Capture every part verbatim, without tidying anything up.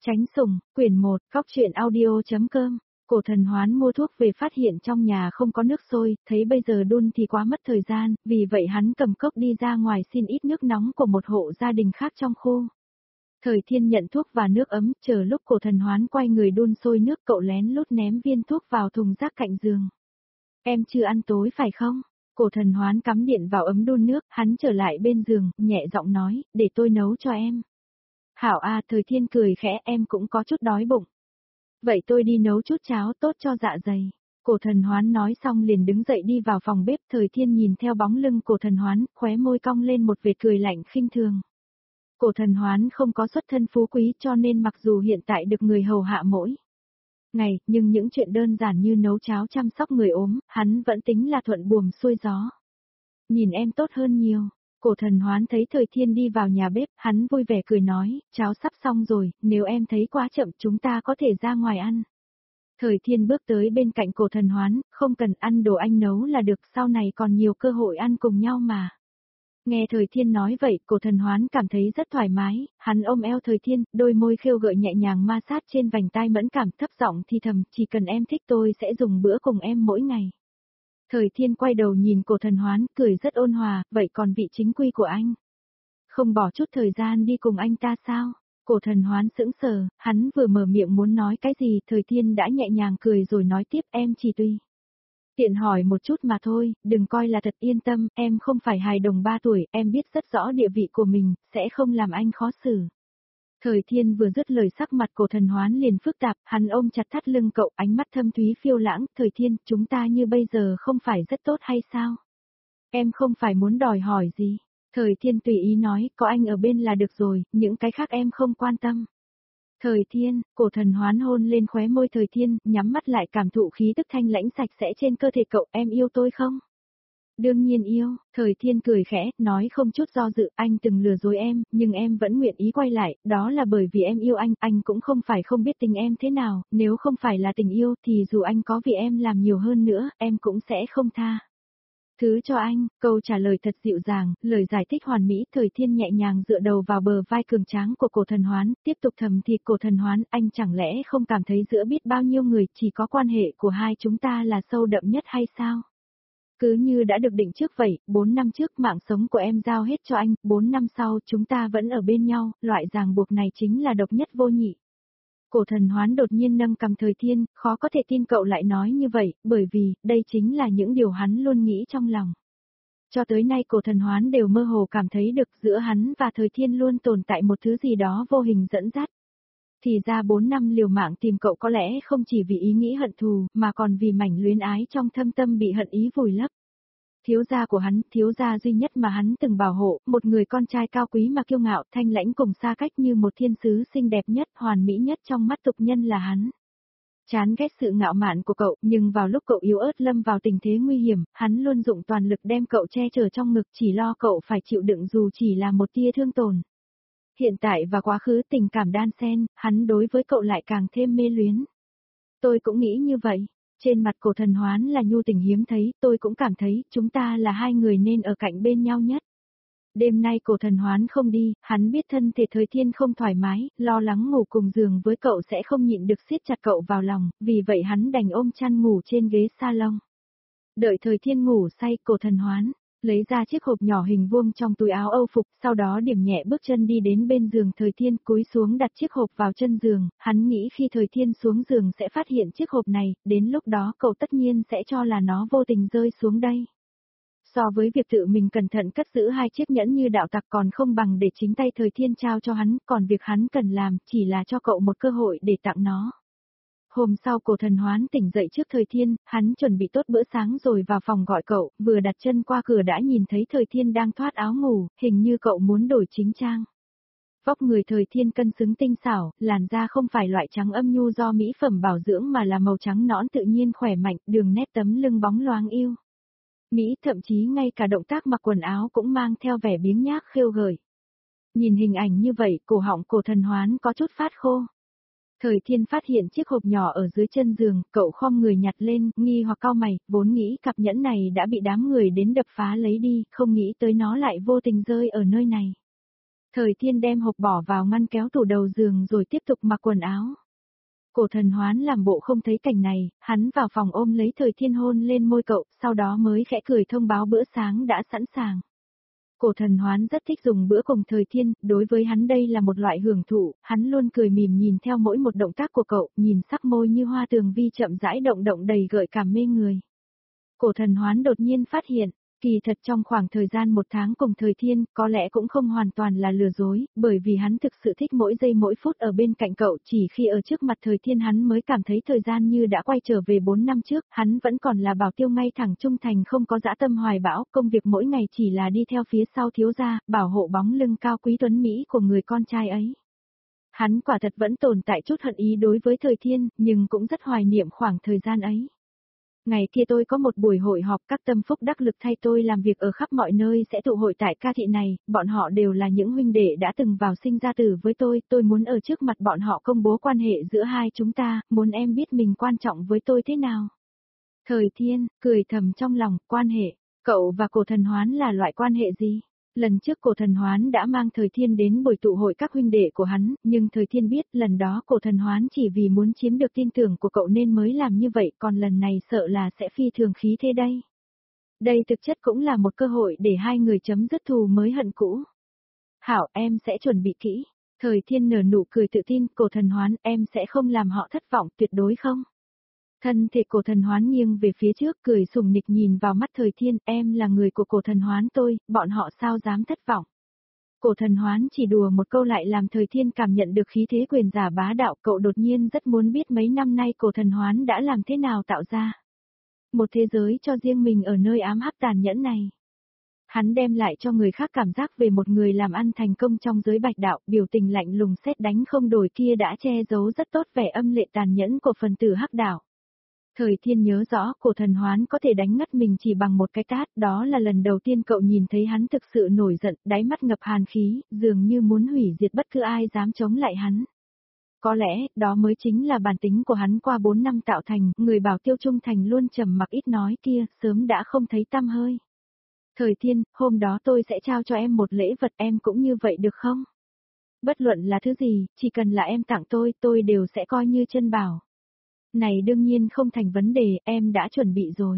Tránh sủng, quyển một, góc truyện audio.com. Cổ Thần Hoán mua thuốc về phát hiện trong nhà không có nước sôi, thấy bây giờ đun thì quá mất thời gian, vì vậy hắn cầm cốc đi ra ngoài xin ít nước nóng của một hộ gia đình khác trong khu. Thời Thiên nhận thuốc và nước ấm, chờ lúc Cổ Thần Hoán quay người đun sôi nước, cậu lén lút ném viên thuốc vào thùng rác cạnh giường. Em chưa ăn tối phải không? Cổ Thần Hoán cắm điện vào ấm đun nước, hắn trở lại bên giường, nhẹ giọng nói, để tôi nấu cho em. Hảo a, Thời Thiên cười khẽ, em cũng có chút đói bụng. Vậy tôi đi nấu chút cháo tốt cho dạ dày. Cổ Thần Hoán nói xong liền đứng dậy đi vào phòng bếp. Thời Thiên nhìn theo bóng lưng Cổ Thần Hoán, khóe môi cong lên một vệt cười lạnh khinh thường. Cổ Thần Hoán không có xuất thân phú quý cho nên mặc dù hiện tại được người hầu hạ mỗi ngày, nhưng những chuyện đơn giản như nấu cháo chăm sóc người ốm, hắn vẫn tính là thuận buồm xuôi gió. Nhìn em tốt hơn nhiều. Cổ Thần Hoán thấy Thời Thiên đi vào nhà bếp, hắn vui vẻ cười nói, cháo sắp xong rồi, nếu em thấy quá chậm chúng ta có thể ra ngoài ăn. Thời Thiên bước tới bên cạnh Cổ Thần Hoán, không cần ăn đồ anh nấu là được, sau này còn nhiều cơ hội ăn cùng nhau mà. Nghe Thời Thiên nói vậy, Cổ Thần Hoán cảm thấy rất thoải mái, hắn ôm eo Thời Thiên, đôi môi khêu gợi nhẹ nhàng ma sát trên vành tai mẫn cảm, thấp giọng thì thầm, chỉ cần em thích tôi sẽ dùng bữa cùng em mỗi ngày. Thời Thiên quay đầu nhìn Cổ Thần Hoán, cười rất ôn hòa, vậy còn vị chính quy của anh? Không bỏ chút thời gian đi cùng anh ta sao? Cổ Thần Hoán sững sờ, hắn vừa mở miệng muốn nói cái gì, Thời Thiên đã nhẹ nhàng cười rồi nói tiếp, em chỉ tùy tiện hỏi một chút mà thôi, đừng coi là thật, yên tâm, em không phải hài đồng ba tuổi, em biết rất rõ địa vị của mình, sẽ không làm anh khó xử. Thời Thiên vừa dứt lời sắc mặt Cổ Thần Hoán liền phức tạp, hắn ôm chặt thắt lưng cậu, ánh mắt thâm thúy phiêu lãng, Thời Thiên, chúng ta như bây giờ không phải rất tốt hay sao? Em không phải muốn đòi hỏi gì. Thời Thiên tùy ý nói, có anh ở bên là được rồi, những cái khác em không quan tâm. Thời Thiên, Cổ Thần Hoán hôn lên khóe môi Thời Thiên, nhắm mắt lại cảm thụ khí tức thanh lãnh sạch sẽ trên cơ thể cậu, em yêu tôi không? Đương nhiên yêu, Thời Thiên cười khẽ, nói không chút do dự, anh từng lừa dối em, nhưng em vẫn nguyện ý quay lại, đó là bởi vì em yêu anh, anh cũng không phải không biết tình em thế nào, nếu không phải là tình yêu thì dù anh có vì em làm nhiều hơn nữa, em cũng sẽ không tha thứ cho anh. Câu trả lời thật dịu dàng, lời giải thích hoàn mỹ. Thời Thiên nhẹ nhàng dựa đầu vào bờ vai cường tráng của Cổ Thần Hoán, tiếp tục thầm thì, Cổ Thần Hoán, anh chẳng lẽ không cảm thấy giữa biết bao nhiêu người chỉ có quan hệ của hai chúng ta là sâu đậm nhất hay sao? Cứ như đã được định trước vậy, bốn năm trước mạng sống của em giao hết cho anh, bốn năm sau chúng ta vẫn ở bên nhau, loại ràng buộc này chính là độc nhất vô nhị. Cổ Thần Hoán đột nhiên nâng cầm Thời Thiên, khó có thể tin cậu lại nói như vậy, bởi vì, đây chính là những điều hắn luôn nghĩ trong lòng. Cho tới nay Cổ Thần Hoán đều mơ hồ cảm thấy được giữa hắn và Thời Thiên luôn tồn tại một thứ gì đó vô hình dẫn dắt. Thì ra bốn năm liều mạng tìm cậu có lẽ không chỉ vì ý nghĩ hận thù, mà còn vì mảnh luyến ái trong thâm tâm bị hận ý vùi lấp. Thiếu gia của hắn, thiếu gia duy nhất mà hắn từng bảo hộ, một người con trai cao quý mà kiêu ngạo, thanh lãnh cùng xa cách như một thiên sứ xinh đẹp nhất, hoàn mỹ nhất trong mắt tục nhân là hắn. Chán ghét sự ngạo mạn của cậu, nhưng vào lúc cậu yếu ớt lâm vào tình thế nguy hiểm, hắn luôn dụng toàn lực đem cậu che chở trong ngực, chỉ lo cậu phải chịu đựng dù chỉ là một tia thương tổn. Hiện tại và quá khứ tình cảm đan xen, hắn đối với cậu lại càng thêm mê luyến. Tôi cũng nghĩ như vậy. Trên mặt Cổ Thần Hoán là nhu tình hiếm thấy, tôi cũng cảm thấy, chúng ta là hai người nên ở cạnh bên nhau nhất. Đêm nay Cổ Thần Hoán không đi, hắn biết thân thể Thời Thiên không thoải mái, lo lắng ngủ cùng giường với cậu sẽ không nhịn được siết chặt cậu vào lòng, vì vậy hắn đành ôm chăn ngủ trên ghế salon. Đợi Thời Thiên ngủ say, Cổ Thần Hoán lấy ra chiếc hộp nhỏ hình vuông trong túi áo Âu phục, sau đó điểm nhẹ bước chân đi đến bên giường Thời Thiên, cúi xuống đặt chiếc hộp vào chân giường, hắn nghĩ khi Thời Thiên xuống giường sẽ phát hiện chiếc hộp này, đến lúc đó cậu tất nhiên sẽ cho là nó vô tình rơi xuống đây. So với việc tự mình cẩn thận cất giữ hai chiếc nhẫn như đạo tặc còn không bằng để chính tay Thời Thiên trao cho hắn, còn việc hắn cần làm chỉ là cho cậu một cơ hội để tặng nó. Hôm sau Cổ Thần Hoán tỉnh dậy trước Thời Thiên, hắn chuẩn bị tốt bữa sáng rồi vào phòng gọi cậu, vừa đặt chân qua cửa đã nhìn thấy Thời Thiên đang thoát áo ngủ, hình như cậu muốn đổi chính trang. Vóc người Thời Thiên cân xứng tinh xảo, làn da không phải loại trắng âm nhu do mỹ phẩm bảo dưỡng mà là màu trắng nõn tự nhiên khỏe mạnh, đường nét tấm lưng bóng loáng yêu mỹ, thậm chí ngay cả động tác mặc quần áo cũng mang theo vẻ biếng nhác khêu gợi. Nhìn hình ảnh như vậy, cổ họng Cổ Thần Hoán có chút phát khô. Thời Thiên phát hiện chiếc hộp nhỏ ở dưới chân giường, cậu khom người nhặt lên, nghi hoặc cau mày, vốn nghĩ cặp nhẫn này đã bị đám người đến đập phá lấy đi, không nghĩ tới nó lại vô tình rơi ở nơi này. Thời Thiên đem hộp bỏ vào ngăn kéo tủ đầu giường rồi tiếp tục mặc quần áo. Cổ Thần Hoán làm bộ không thấy cảnh này, hắn vào phòng ôm lấy Thời Thiên hôn lên môi cậu, sau đó mới khẽ cười thông báo bữa sáng đã sẵn sàng. Cổ Thần Hoán rất thích dùng bữa cùng Thời Thiên, đối với hắn đây là một loại hưởng thụ, hắn luôn cười mỉm nhìn theo mỗi một động tác của cậu, nhìn sắc môi như hoa tường vi chậm rãi động động đầy gợi cảm mê người. Cổ Thần Hoán đột nhiên phát hiện, kỳ thật trong khoảng thời gian một tháng cùng Thời Thiên, có lẽ cũng không hoàn toàn là lừa dối, bởi vì hắn thực sự thích mỗi giây mỗi phút ở bên cạnh cậu, chỉ khi ở trước mặt Thời Thiên hắn mới cảm thấy thời gian như đã quay trở về bốn năm trước, hắn vẫn còn là bảo tiêu ngay thẳng trung thành không có dã tâm hoài bão, công việc mỗi ngày chỉ là đi theo phía sau thiếu gia, bảo hộ bóng lưng cao quý tuấn Mỹ của người con trai ấy. Hắn quả thật vẫn tồn tại chút hận ý đối với Thời Thiên, nhưng cũng rất hoài niệm khoảng thời gian ấy. Ngày kia tôi có một buổi hội họp, các tâm phúc đắc lực thay tôi làm việc ở khắp mọi nơi sẽ tụ hội tại ca thị này, bọn họ đều là những huynh đệ đã từng vào sinh ra tử với tôi, tôi muốn ở trước mặt bọn họ công bố quan hệ giữa hai chúng ta, muốn em biết mình quan trọng với tôi thế nào. Thời Thiên, cười thầm trong lòng, quan hệ, cậu và Cổ Thần Hoán là loại quan hệ gì? Lần trước Cổ Thần Hoán đã mang Thời Thiên đến buổi tụ hội các huynh đệ của hắn, nhưng Thời Thiên biết lần đó Cổ Thần Hoán chỉ vì muốn chiếm được tin tưởng của cậu nên mới làm như vậy, còn lần này sợ là sẽ phi thường khí thế đây. Đây thực chất cũng là một cơ hội để hai người chấm dứt thù mới hận cũ. Hảo, em sẽ chuẩn bị kỹ. Thời Thiên nở nụ cười tự tin, Cổ Thần Hoán, em sẽ không làm họ thất vọng, tuyệt đối không. Thân thể Cổ Thần Hoán nghiêng về phía trước, cười sùng nịch nhìn vào mắt Thời Thiên, em là người của Cổ Thần Hoán tôi, bọn họ sao dám thất vọng. Cổ Thần Hoán chỉ đùa một câu lại làm Thời Thiên cảm nhận được khí thế quyền giả bá đạo, cậu đột nhiên rất muốn biết mấy năm nay Cổ Thần Hoán đã làm thế nào tạo ra một thế giới cho riêng mình ở nơi ám hắc tàn nhẫn này. Hắn đem lại cho người khác cảm giác về một người làm ăn thành công trong giới bạch đạo, biểu tình lạnh lùng sét đánh không đổi kia đã che giấu rất tốt vẻ âm lệ tàn nhẫn của phần tử hắc đạo. Thời Thiên nhớ rõ Cổ Thần Hoán có thể đánh ngất mình chỉ bằng một cái tát, đó là lần đầu tiên cậu nhìn thấy hắn thực sự nổi giận, đáy mắt ngập hàn khí, dường như muốn hủy diệt bất cứ ai dám chống lại hắn. Có lẽ, đó mới chính là bản tính của hắn qua bốn năm tạo thành, người bảo tiêu trung thành luôn trầm mặc ít nói kia, sớm đã không thấy tăm hơi. Thời Thiên, hôm đó tôi sẽ trao cho em một lễ vật, em cũng như vậy được không? Bất luận là thứ gì, chỉ cần là em tặng tôi, tôi đều sẽ coi như chân bảo. Này đương nhiên không thành vấn đề, em đã chuẩn bị rồi.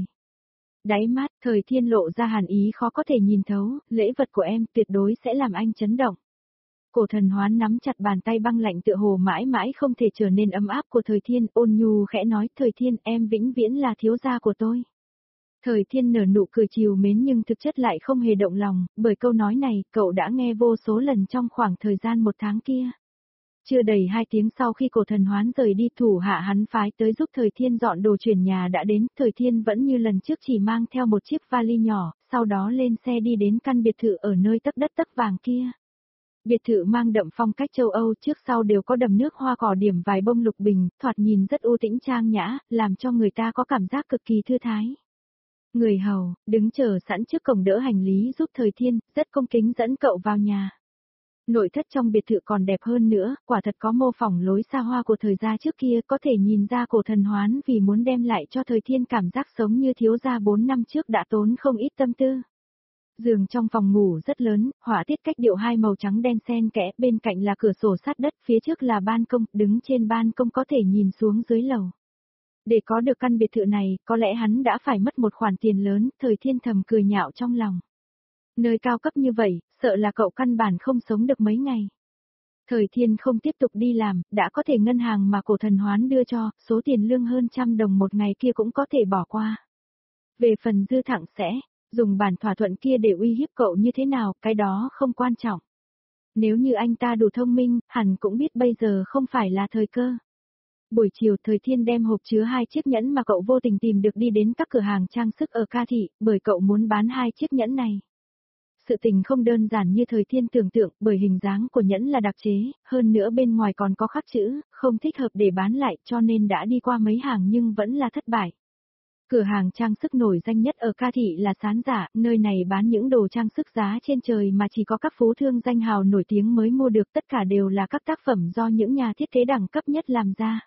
Đáy mắt, Thời Thiên lộ ra hàn ý khó có thể nhìn thấu, lễ vật của em tuyệt đối sẽ làm anh chấn động. Cổ Thần Hoán nắm chặt bàn tay băng lạnh tựa hồ mãi mãi không thể trở nên ấm áp của Thời Thiên, ôn nhu khẽ nói, Thời Thiên, em vĩnh viễn là thiếu gia của tôi. Thời Thiên nở nụ cười chiều mến nhưng thực chất lại không hề động lòng, bởi câu nói này, cậu đã nghe vô số lần trong khoảng thời gian một tháng kia. Chưa đầy hai tiếng sau khi Cổ Thần Hoán rời đi, thủ hạ hắn phái tới giúp Thời Thiên dọn đồ chuyển nhà đã đến, Thời Thiên vẫn như lần trước chỉ mang theo một chiếc vali nhỏ, sau đó lên xe đi đến căn biệt thự ở nơi tấc đất tấc vàng kia. Biệt thự mang đậm phong cách châu Âu, trước sau đều có đầm nước hoa cỏ điểm vài bông lục bình, thoạt nhìn rất u tĩnh trang nhã, làm cho người ta có cảm giác cực kỳ thư thái. Người hầu, đứng chờ sẵn trước cổng đỡ hành lý giúp Thời Thiên, rất công kính dẫn cậu vào nhà. Nội thất trong biệt thự còn đẹp hơn nữa, quả thật có mô phỏng lối xa hoa của thời gia trước kia, có thể nhìn ra Cổ Thần Hoán vì muốn đem lại cho Thời Thiên cảm giác sống như thiếu gia bốn năm trước đã tốn không ít tâm tư. Giường trong phòng ngủ rất lớn, họa tiết cách điệu hai màu trắng đen xen kẽ, bên cạnh là cửa sổ sát đất, phía trước là ban công, đứng trên ban công có thể nhìn xuống dưới lầu. Để có được căn biệt thự này, có lẽ hắn đã phải mất một khoản tiền lớn, Thời Thiên thầm cười nhạo trong lòng. Nơi cao cấp như vậy, sợ là cậu căn bản không sống được mấy ngày. Thời Thiên không tiếp tục đi làm, đã có thể ngân hàng mà Cổ Thần Hoán đưa cho, số tiền lương hơn trăm đồng một ngày kia cũng có thể bỏ qua. Về phần dư thẳng sẽ, dùng bản thỏa thuận kia để uy hiếp cậu như thế nào, cái đó không quan trọng. Nếu như anh ta đủ thông minh, hẳn cũng biết bây giờ không phải là thời cơ. Buổi chiều Thời Thiên đem hộp chứa hai chiếc nhẫn mà cậu vô tình tìm được đi đến các cửa hàng trang sức ở ca thị, bởi cậu muốn bán hai chiếc nhẫn này. Sự tình không đơn giản như Thời Thiên tưởng tượng, bởi hình dáng của nhẫn là đặc chế, hơn nữa bên ngoài còn có khắc chữ, không thích hợp để bán lại, cho nên đã đi qua mấy hàng nhưng vẫn là thất bại. Cửa hàng trang sức nổi danh nhất ở ca thị là Sán Giả, nơi này bán những đồ trang sức giá trên trời mà chỉ có các phú thương danh hào nổi tiếng mới mua được, tất cả đều là các tác phẩm do những nhà thiết kế đẳng cấp nhất làm ra.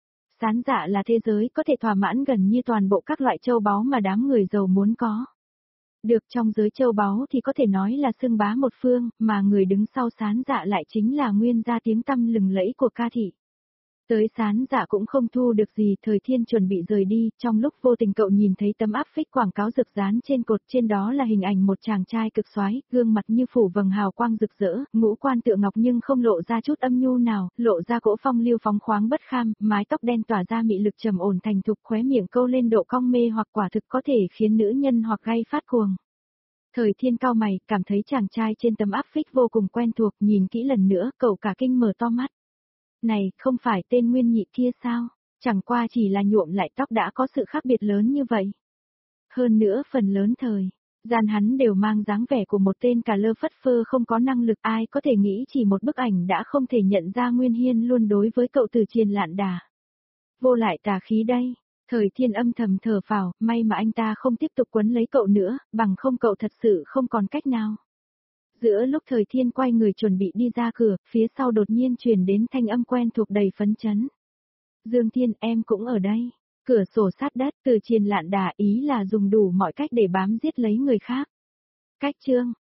Sán Dạ là thế giới có thể thỏa mãn gần như toàn bộ các loại châu báu mà đám người giàu muốn có. Được trong giới châu báu thì có thể nói là xưng bá một phương, mà người đứng sau Sán Dạ lại chính là nguyên gia tiếng tăm lừng lẫy của ca thị. Tới Sán Dạ cũng không thu được gì, Thời Thiên chuẩn bị rời đi, trong lúc vô tình cậu nhìn thấy tấm áp phích quảng cáo rực dán trên cột, trên đó là hình ảnh một chàng trai cực soái, gương mặt như phủ vầng hào quang rực rỡ, ngũ quan tựa ngọc nhưng không lộ ra chút âm nhu nào, lộ ra cỗ phong lưu phóng khoáng bất kham, mái tóc đen tỏa ra mị lực trầm ổn thành thục, khóe miệng câu lên độ cong mê hoặc, quả thực có thể khiến nữ nhân hoặc gay phát cuồng. Thời Thiên cau mày, cảm thấy chàng trai trên tấm áp phích vô cùng quen thuộc, nhìn kỹ lần nữa, cậu cả kinh mở to mắt. Này, không phải tên Nguyên Nhị kia sao? Chẳng qua chỉ là nhuộm lại tóc đã có sự khác biệt lớn như vậy. Hơn nữa phần lớn thời gian hắn đều mang dáng vẻ của một tên cà lơ phất phơ không có năng lực, ai có thể nghĩ chỉ một bức ảnh đã không thể nhận ra Nguyên Hiên luôn đối với cậu từ Triền Lạn Đà. Vô lại tà khí đây. Thời Thiên âm thầm thở phào, may mà anh ta không tiếp tục quấn lấy cậu nữa, bằng không cậu thật sự không còn cách nào. Giữa lúc Thời Thiên quay người chuẩn bị đi ra cửa, phía sau đột nhiên truyền đến thanh âm quen thuộc đầy phấn chấn. Dương Thiên, em cũng ở đây. Cửa sổ sát đất, Từ Triền Lạn Đà ý là dùng đủ mọi cách để bám giết lấy người khác. Cách chương